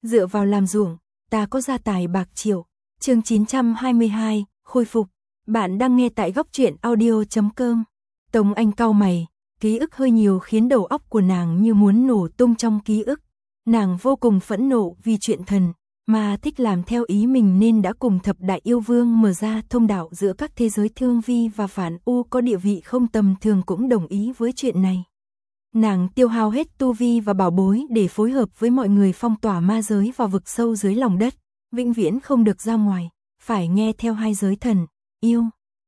dựa vào làm ruộng, ta có gia tài bạc triệu. Chương 922, khôi phục. Bạn đang nghe tại góc truyện audio.com. Tống Anh cau mày, ký ức hơi nhiều khiến đầu óc của nàng như muốn nổ tung trong ký ức. Nàng vô cùng phẫn nộ vì chuyện thần mà thích làm theo ý mình nên đã cùng thập đại yêu vương mở ra thông đạo giữa các thế giới. Thương Vi và Phản U có địa vị không tầm thường cũng đồng ý với chuyện này. Nàng tiêu hao hết tu vi và bảo bối để phối hợp với mọi người phong tỏa ma giới vào vực sâu dưới lòng đất, vĩnh viễn không được ra ngoài, phải nghe theo hai giới thần, yêu.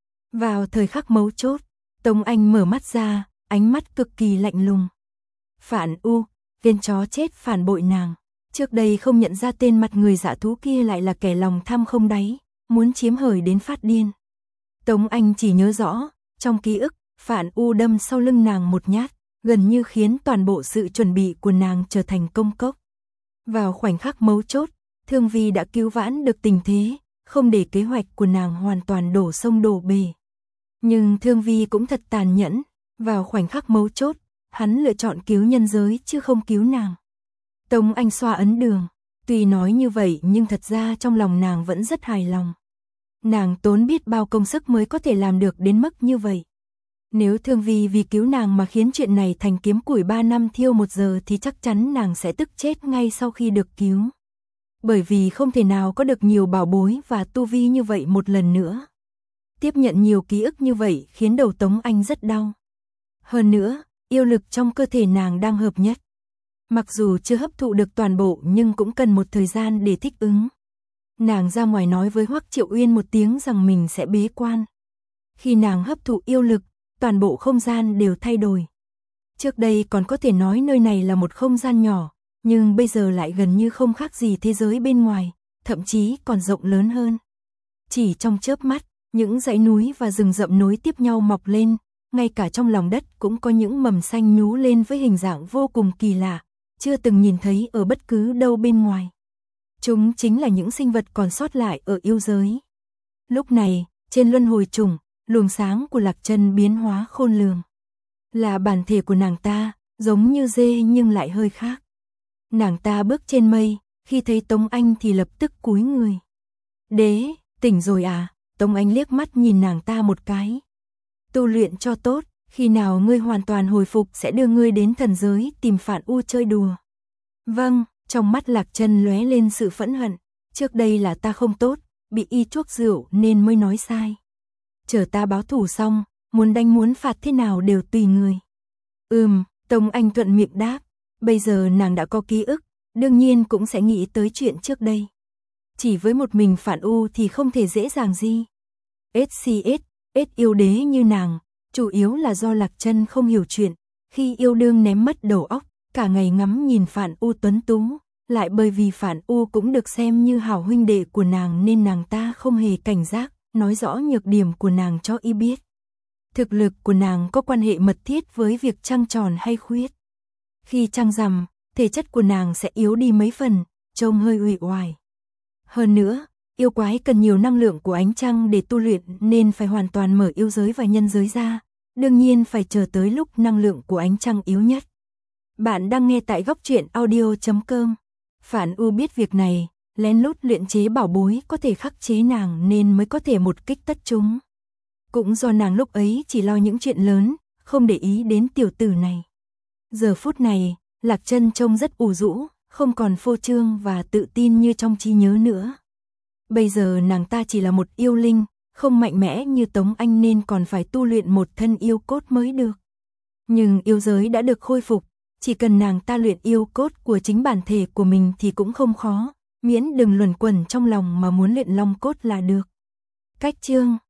Vào thời khắc mấu chốt, Tống Anh mở mắt ra, ánh mắt cực kỳ lạnh lùng. Phản U, tên chó chết phản bội nàng, trước đây không nhận ra tên mặt người dạ thú kia lại là kẻ lòng tham không đáy, muốn chiếm hời đến phát điên. Tống Anh chỉ nhớ rõ, trong ký ức, Phản U đâm sau lưng nàng một nhát, gần như khiến toàn bộ sự chuẩn bị của nàng trở thành công cốc. Vào khoảnh khắc mấu chốt, Thương Vi đã cứu vãn được tình thế, không để kế hoạch của nàng hoàn toàn đổ sông đổ bể. Nhưng Thương Vi cũng thật tàn nhẫn, vào khoảnh khắc mấu chốt, hắn lựa chọn cứu nhân giới chứ không cứu nàng. Tống Anh xoa ấn đường, tuy nói như vậy nhưng thật ra trong lòng nàng vẫn rất hài lòng. Nàng tốn biết bao công sức mới có thể làm được đến mức như vậy. Nếu Thương Vi vì cứu nàng mà khiến chuyện này thành kiếm củi 3 năm thiêu 1 giờ thì chắc chắn nàng sẽ tức chết ngay sau khi được cứu. Bởi vì không thể nào có được nhiều bảo bối và tu vi như vậy một lần nữa. Tiếp nhận nhiều ký ức như vậy khiến đầu Tống Anh rất đau. Hơn nữa, yêu lực trong cơ thể nàng đang hợp nhất. Mặc dù chưa hấp thụ được toàn bộ nhưng cũng cần một thời gian để thích ứng. Nàng ra ngoài nói với Hoắc Triệu Uyên một tiếng rằng mình sẽ bế quan. Khi nàng hấp thụ yêu lực, toàn bộ không gian đều thay đổi. Trước đây còn có thể nói nơi này là một không gian nhỏ, nhưng bây giờ lại gần như không khác gì thế giới bên ngoài, thậm chí còn rộng lớn hơn. Chỉ trong chớp mắt, những dãy núi và rừng rậm nối tiếp nhau mọc lên, ngay cả trong lòng đất cũng có những mầm xanh nhú lên với hình dạng vô cùng kỳ lạ, chưa từng nhìn thấy ở bất cứ đâu bên ngoài. Chúng chính là những sinh vật còn sót lại ở yêu giới. Lúc này, trên luân hồi trùng, luồng sáng của Lạc Chân biến hóa khôn lường. Là bản thể của nàng ta, giống như dê nhưng lại hơi khác. Nàng ta bước trên mây, khi thấy Tống Anh thì lập tức cúi người. Đế, tỉnh rồi à? Tống Anh liếc mắt nhìn nàng ta một cái. Tu luyện cho tốt, khi nào ngươi hoàn toàn hồi phục sẽ đưa ngươi đến thần giới tìm Phản U chơi đùa. Vâng, trong mắt Lạc Chân lóe lên sự phẫn hận. Trước đây là ta không tốt, bị y chuốc rượu nên mới nói sai. Chờ ta báo thù xong, muốn đánh muốn phạt thế nào đều tùy người. Tống Anh thuận miệng đáp. Bây giờ nàng đã có ký ức, đương nhiên cũng sẽ nghĩ tới chuyện trước đây. Chỉ với một mình Phản U thì không thể dễ dàng gì. SCS yêu đế như nàng, chủ yếu là do Lạc Chân không hiểu chuyện, khi yêu đương ném mất đầu óc, cả ngày ngắm nhìn Phản U tuấn tú, lại bởi vì Phản U cũng được xem như hảo huynh đệ của nàng nên nàng ta không hề cảnh giác, nói rõ nhược điểm của nàng cho y biết. Thực lực của nàng có quan hệ mật thiết với việc trăng tròn hay khuyết. Khi trăng rằm, thể chất của nàng sẽ yếu đi mấy phần, trông hơi uể oải. Hơn nữa, yêu quái cần nhiều năng lượng của ánh trăng để tu luyện nên phải hoàn toàn mở yêu giới và nhân giới ra, đương nhiên phải chờ tới lúc năng lượng của ánh trăng yếu nhất. Bạn đang nghe tại góc truyện audio.com. Phản U biết việc này, lén lút luyện chế bảo bối có thể khắc chế nàng nên mới có thể một kích tất chúng. Cũng do nàng lúc ấy chỉ lo những chuyện lớn, không để ý đến tiểu tử này. Giờ phút này, Lạc Chân trông rất ủ rũ, không còn phô trương và tự tin như trong trí nhớ nữa. Bây giờ nàng ta chỉ là một yêu linh, không mạnh mẽ như Tống Anh nên còn phải tu luyện một thân yêu cốt mới được. Nhưng yêu giới đã được khôi phục, chỉ cần nàng ta luyện yêu cốt của chính bản thể của mình thì cũng không khó, miễn đừng luẩn quẩn trong lòng mà muốn luyện long cốt là được. Cách chương